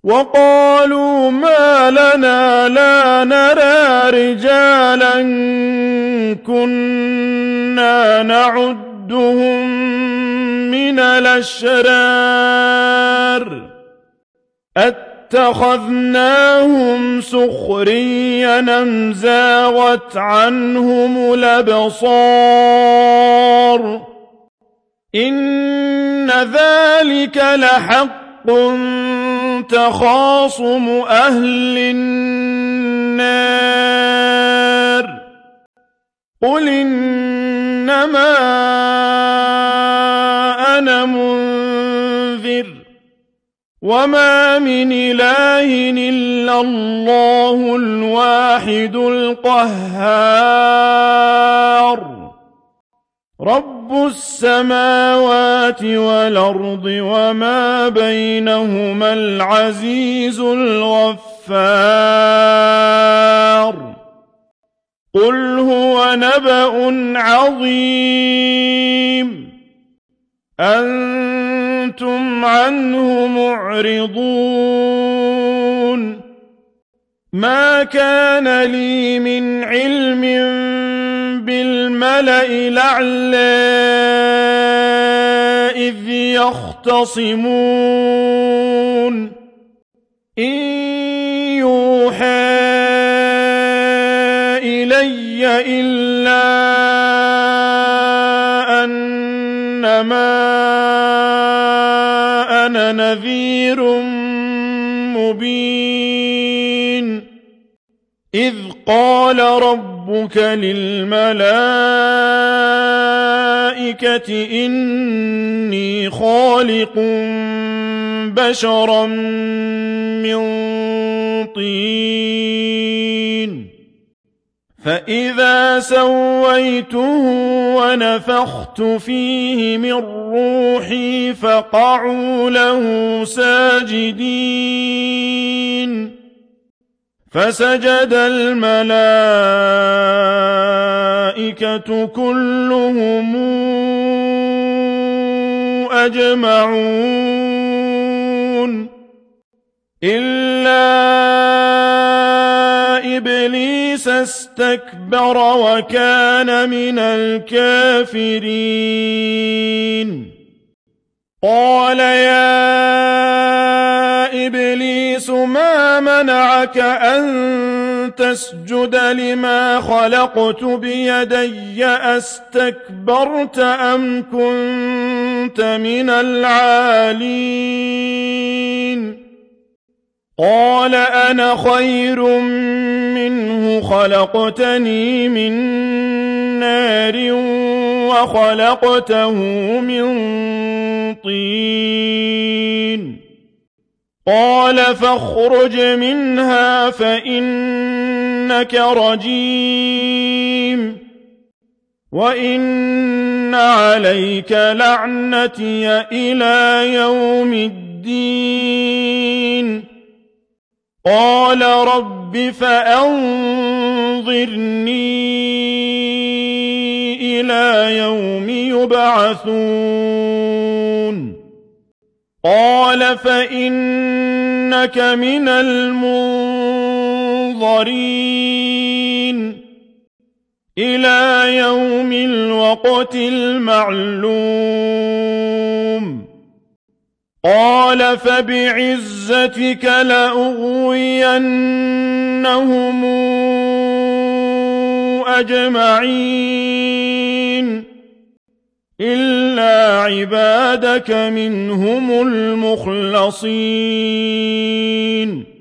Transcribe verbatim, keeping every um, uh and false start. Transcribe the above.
وقالوا ما لنا لا نرى رجالا كنا نعدهم من الأشرار اتخذناهم سخريا أم زاغت عنهم الأبصار إن ذلك لحق تخاصم أهل النار قل إنما أنا منذر وما من إله إلا الله الواحد القهار رب السماوات والأرض وما بينهما العزيز الغفار قل هو نبأ عظيم أنتم عنه معرضون ما كان لي من علم بالملأ الأعلى إذ يختصمون إن يوحى إلي إلا أنما أنا نذير مبين إذ قال ربك للملائكة إني خالق بشرا من طين فإذا سويته ونفخت فيه من روحي فقعوا له ساجدين فسجد الملائكة كلهم أجمعون إلا إبليس استكبر وكان من الكافرين قال يا إبليس ما منعك أن تسجد لما خلقت بيدي أستكبرت أم كنت من العالين قال أنا خير منه خلقتني من نار وخلقته من طين قال فاخرج منها فإنك رجيم وإن عليك لعنتي إلى يوم الدين قال رب فأنظرني إلى يوم يبعثون قال فإنك من المنظرين إلى يوم الوقت المعلوم قال فبعزتك لأغوينهم أجمعين إلا عبادك منهم المخلصين